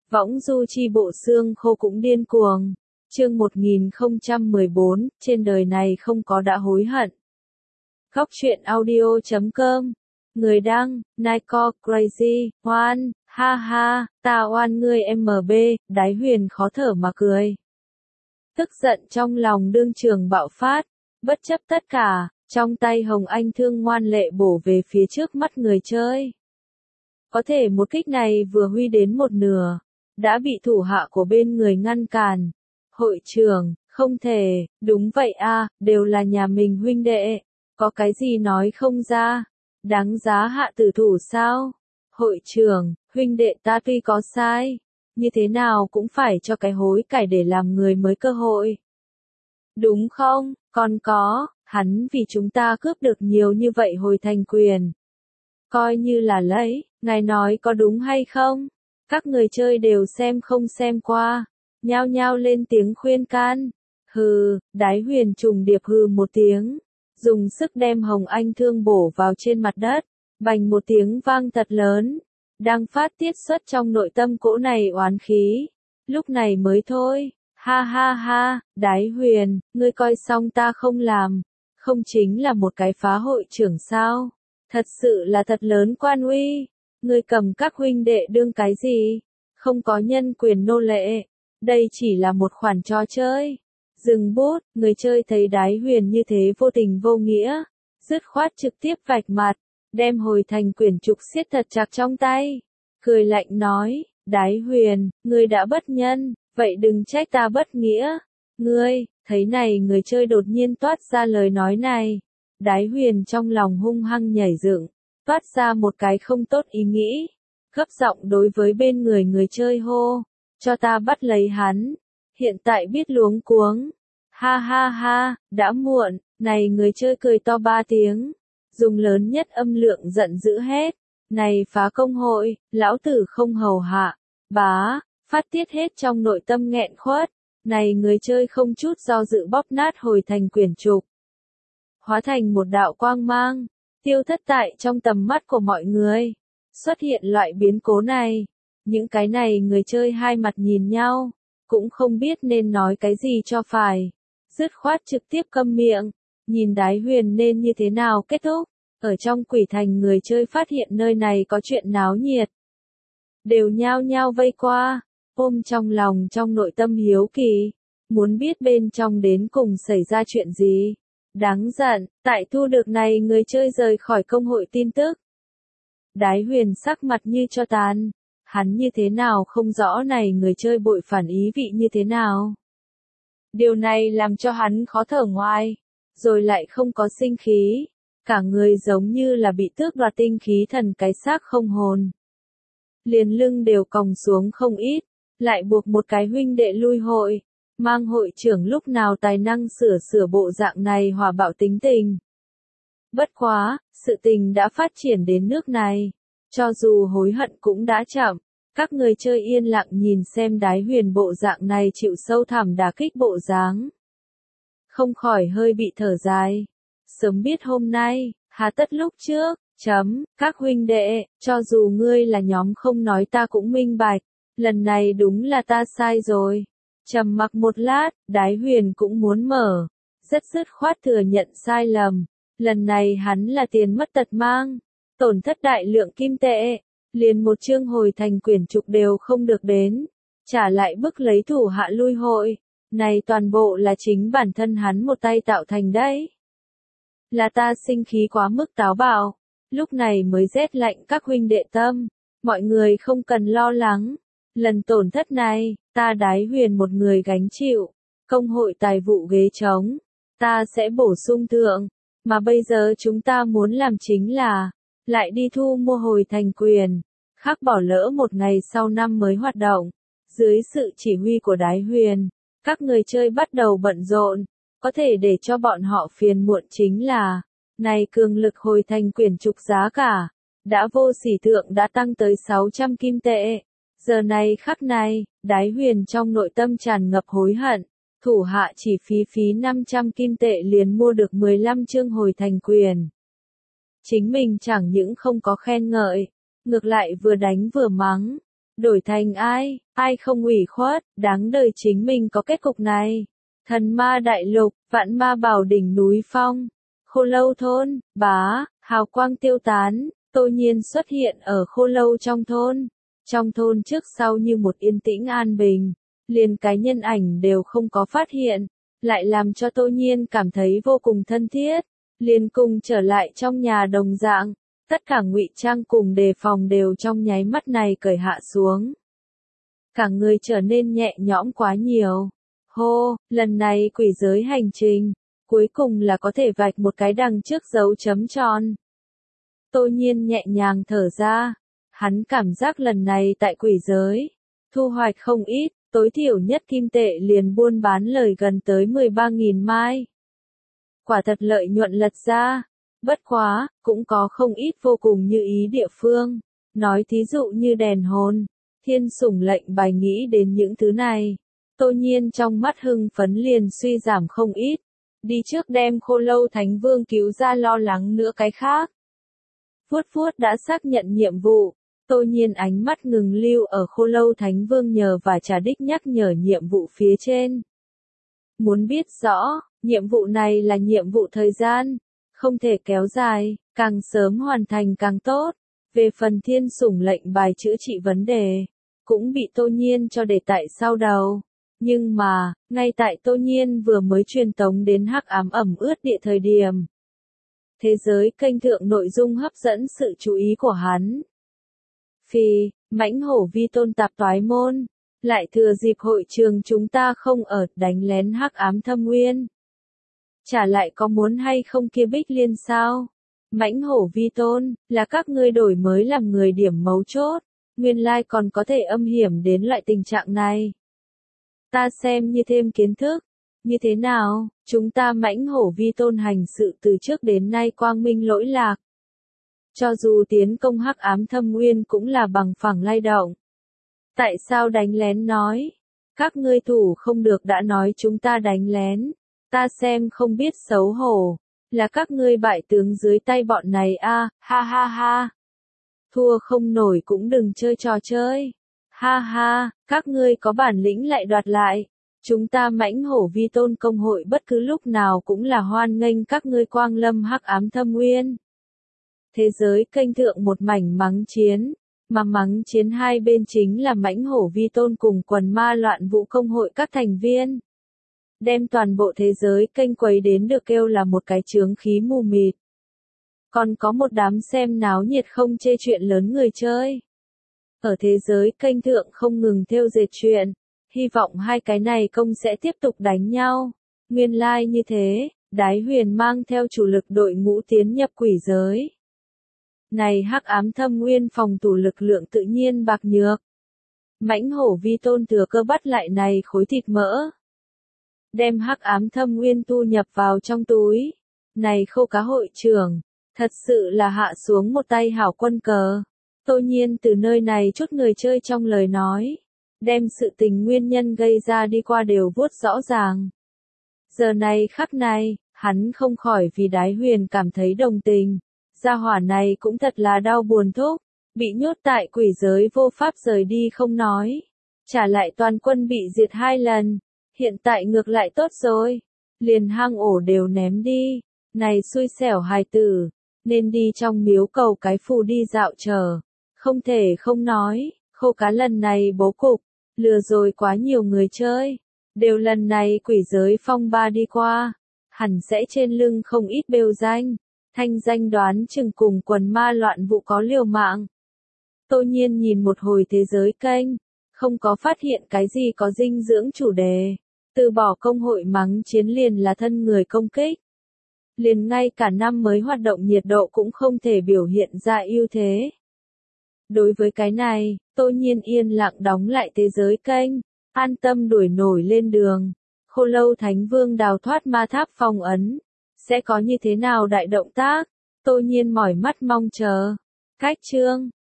Võng du chi bộ xương khô cũng điên cuồng. Chương 1014, trên đời này không có đã hối hận. Góc truyện audio.com. Người đăng, Nico Crazy, Oan, ha ha, ta oan ngươi MB, Đái Huyền khó thở mà cười. Tức giận trong lòng đương trường bạo phát, bất chấp tất cả, trong tay Hồng Anh thương ngoan lệ bổ về phía trước mắt người chơi. Có thể một kích này vừa huy đến một nửa, đã bị thủ hạ của bên người ngăn cản. Hội trưởng, không thể, đúng vậy a, đều là nhà mình huynh đệ, có cái gì nói không ra, đáng giá hạ tử thủ sao? Hội trưởng, huynh đệ ta tuy có sai, như thế nào cũng phải cho cái hối cải để làm người mới cơ hội. Đúng không, còn có, hắn vì chúng ta cướp được nhiều như vậy hồi thành quyền. Coi như là lấy, ngài nói có đúng hay không? Các người chơi đều xem không xem qua, nhao nhao lên tiếng khuyên can. Hừ, Đái Huyền trùng điệp hừ một tiếng, dùng sức đem Hồng Anh thương bổ vào trên mặt đất, bành một tiếng vang thật lớn, đang phát tiết xuất trong nội tâm cỗ này oán khí. Lúc này mới thôi, ha ha ha, Đái Huyền, ngươi coi xong ta không làm, không chính là một cái phá hội trưởng sao? Thật sự là thật lớn quan uy, ngươi cầm các huynh đệ đương cái gì? Không có nhân quyền nô lệ, đây chỉ là một khoản trò chơi. Dừng bút, người chơi thấy Đái Huyền như thế vô tình vô nghĩa, dứt khoát trực tiếp vạch mặt, đem hồi thành quyển trục siết thật chặt trong tay, cười lạnh nói, Đái Huyền, ngươi đã bất nhân, vậy đừng trách ta bất nghĩa. Ngươi, thấy này người chơi đột nhiên toát ra lời nói này, Đái Huyền trong lòng hung hăng nhảy dựng, toát ra một cái không tốt ý nghĩ, gấp giọng đối với bên người chơi hô, cho ta bắt lấy hắn. Hiện tại biết luống cuống. Ha ha ha, đã muộn, này người chơi cười to 3 tiếng, dùng lớn nhất âm lượng giận dữ hết. Này phá công hội, lão tử không hầu hạ, bá, phát tiết hết trong nội tâm nghẹn khuất. Này người chơi không chút do dự bóp nát hồi thành quyển trục, hóa thành một đạo quang mang, tiêu thất tại trong tầm mắt của mọi người. Xuất hiện loại biến cố này, những cái này người chơi hai mặt nhìn nhau, cũng không biết nên nói cái gì cho phải, dứt khoát trực tiếp câm miệng, nhìn Đái Huyền nên như thế nào kết thúc. Ở trong quỷ thành người chơi phát hiện nơi này có chuyện náo nhiệt, đều nhao nhao vây qua, ôm trong lòng trong nội tâm hiếu kỳ, muốn biết bên trong đến cùng xảy ra chuyện gì. Đáng giận, tại thu được này người chơi rời khỏi công hội tin tức. Đái Huyền sắc mặt như cho tàn, hắn như thế nào không rõ này người chơi bội phản ý vị như thế nào. Điều này làm cho hắn khó thở ngoài, rồi lại không có sinh khí, cả người giống như là bị tước đoạt tinh khí thần cái xác không hồn. Liền lưng đều còng xuống không ít, lại buộc một cái huynh đệ lui hội, mang hội trưởng lúc nào tài năng sửa bộ dạng này hòa bạo tính tình. Bất quá, sự tình đã phát triển đến nước này, cho dù hối hận cũng đã chậm, các người chơi yên lặng nhìn xem Đái Huyền bộ dạng này chịu sâu thẳm đả kích bộ dáng. Không khỏi hơi bị thở dài. Sớm biết hôm nay, hà tất lúc trước, các huynh đệ, cho dù ngươi là nhóm không nói ta cũng minh bạch, lần này đúng là ta sai rồi. Trầm mặc một lát, Đái Huyền cũng muốn mở, rất dứt khoát thừa nhận sai lầm, lần này hắn là tiền mất tật mang, tổn thất đại lượng kim tệ, liền một chương hồi thành quyển trục đều không được đến, trả lại bức lấy thủ hạ lui hội, này toàn bộ là chính bản thân hắn một tay tạo thành đấy. Là ta sinh khí quá mức táo bạo, lúc này mới rét lạnh các huynh đệ tâm, mọi người không cần lo lắng, lần tổn thất này, ta Đái Huyền một người gánh chịu, công hội tài vụ ghế trống, ta sẽ bổ sung thượng, mà bây giờ chúng ta muốn làm chính là, lại đi thu mua hồi thành quyền, khác bỏ lỡ một ngày sau năm mới hoạt động. Dưới sự chỉ huy của Đái Huyền, các người chơi bắt đầu bận rộn, có thể để cho bọn họ phiền muộn chính là, này cường lực hồi thành quyển trục giá cả, đã vô sỉ thượng đã tăng tới 600 kim tệ. Giờ này khắc này, Đái Huyền trong nội tâm tràn ngập hối hận, thủ hạ chỉ phí 500 kim tệ liền mua được 15 chương hồi thành quyền. Chính mình chẳng những không có khen ngợi, ngược lại vừa đánh vừa mắng, Đổi thành ai, ai không ủy khuất, đáng đời chính mình có kết cục này. Thần ma đại lục, vạn ma bảo đỉnh núi phong, Khô Lâu thôn, bá, hào quang tiêu tán, Tô Nhiên xuất hiện ở Khô Lâu trong thôn. Trong thôn trước sau như một yên tĩnh an bình, liền cái nhân ảnh đều không có phát hiện, lại làm cho Tô Nhiên cảm thấy vô cùng thân thiết, liền cùng trở lại trong nhà đồng dạng, tất cả ngụy trang cùng đề phòng đều trong nháy mắt này cởi hạ xuống. Cả người trở nên nhẹ nhõm quá nhiều. Hô, lần này quỷ giới hành trình, cuối cùng là có thể vạch một cái đằng trước dấu chấm tròn. Tô Nhiên nhẹ nhàng thở ra, hắn cảm giác lần này tại quỷ giới, thu hoạch không ít, tối thiểu nhất kim tệ liền buôn bán lời gần tới 13.000 mai. Quả thật lợi nhuận lật ra, bất quá, cũng có không ít vô cùng như ý địa phương, nói thí dụ như đèn hồn, thiên sủng lệnh bài nghĩ đến những thứ này. Tô Nhiên trong mắt hưng phấn liền suy giảm không ít, đi trước đem Khô Lâu Thánh Vương cứu ra lo lắng nữa cái khác. Vuốt vuốt đã xác nhận nhiệm vụ, Tô Nhiên ánh mắt ngừng lưu ở Khô Lâu Thánh Vương nhờ và trả đích nhắc nhở nhiệm vụ phía trên. Muốn biết rõ, nhiệm vụ này là nhiệm vụ thời gian, không thể kéo dài, càng sớm hoàn thành càng tốt. Về phần thiên sủng lệnh bài chữa trị vấn đề, cũng bị Tô Nhiên cho để tại sau đầu. Nhưng mà, ngay tại Tô Nhiên vừa mới truyền tống đến hắc ám ẩm ướt địa thời điểm, thế giới kênh thượng nội dung hấp dẫn sự chú ý của hắn. Phi, mãnh hổ vi tôn tạp toái môn, lại thừa dịp hội trường chúng ta không ở đánh lén hắc ám thâm nguyên. Trả lại có muốn hay không kia Bích Liên sao? Mãnh hổ vi tôn, là các ngươi đổi mới làm người điểm mấu chốt, nguyên lai còn có thể âm hiểm đến loại tình trạng này. Ta xem như thêm kiến thức, như thế nào, chúng ta mãnh hổ vi tôn hành sự từ trước đến nay quang minh lỗi lạc. Cho dù tiến công hắc ám thâm nguyên cũng là bằng phẳng lay động. Tại sao đánh lén nói? Các ngươi thủ không được đã nói chúng ta đánh lén. Ta xem không biết xấu hổ. Là các ngươi bại tướng dưới tay bọn này a, ha ha ha. Thua không nổi cũng đừng chơi trò chơi. Ha ha, các ngươi có bản lĩnh lại đoạt lại. Chúng ta mãnh hổ vi tôn công hội bất cứ lúc nào cũng là hoan nghênh các ngươi quang lâm hắc ám thâm nguyên. Thế giới kênh thượng một mảnh mắng chiến, mà mắng chiến hai bên chính là mãnh hổ vi tôn cùng quần ma loạn vũ công hội các thành viên. Đem toàn bộ thế giới kênh quấy đến được kêu là một cái chướng khí mù mịt. Còn có một đám xem náo nhiệt không chê chuyện lớn người chơi. Ở thế giới kênh thượng không ngừng thêu dệt chuyện, hy vọng hai cái này công sẽ tiếp tục đánh nhau. Nguyên lai như thế, Đái Huyền mang theo chủ lực đội ngũ tiến nhập quỷ giới. Này hắc ám thâm nguyên phòng thủ lực lượng tự nhiên bạc nhược. Mãnh hổ vi tôn thừa cơ bắt lại này khối thịt mỡ. Đem hắc ám thâm nguyên tu nhập vào trong túi. Này Khô Cá hội trưởng, thật sự là hạ xuống một tay hảo quân cờ. Tô Nhiên từ nơi này chút người chơi trong lời nói, đem sự tình nguyên nhân gây ra đi qua đều vuốt rõ ràng. Giờ này khắc này, hắn không khỏi vì Đái Huyền cảm thấy đồng tình. Gia hỏa này cũng thật là đau buồn thúc, bị nhốt tại quỷ giới vô pháp rời đi không nói. Trả lại toàn quân bị diệt 2 lần, hiện tại ngược lại tốt rồi, liền hang ổ đều ném đi, này xui xẻo hài tử, nên đi trong miếu cầu cái phù đi dạo chờ. Không thể không nói, Khô Cá lần này bố cục, lừa rồi quá nhiều người chơi, đều lần này quỷ giới phong ba đi qua, hẳn sẽ trên lưng không ít bêu danh. Thanh danh đoán chừng cùng quần ma loạn vụ có liều mạng. Tô Nhiên nhìn một hồi thế giới kênh, không có phát hiện cái gì có dinh dưỡng chủ đề. Từ bỏ công hội mắng chiến liền là thân người công kích. Liền ngay cả năm mới hoạt động nhiệt độ cũng không thể biểu hiện ra ưu thế. Đối với cái này, Tô Nhiên yên lặng đóng lại thế giới kênh, an tâm đuổi nổi lên đường. Khô Lâu Thánh Vương đào thoát ma tháp phong ấn. Sẽ có như thế nào đại động tác? Tô Nhiên mỏi mắt mong chờ. Cách chương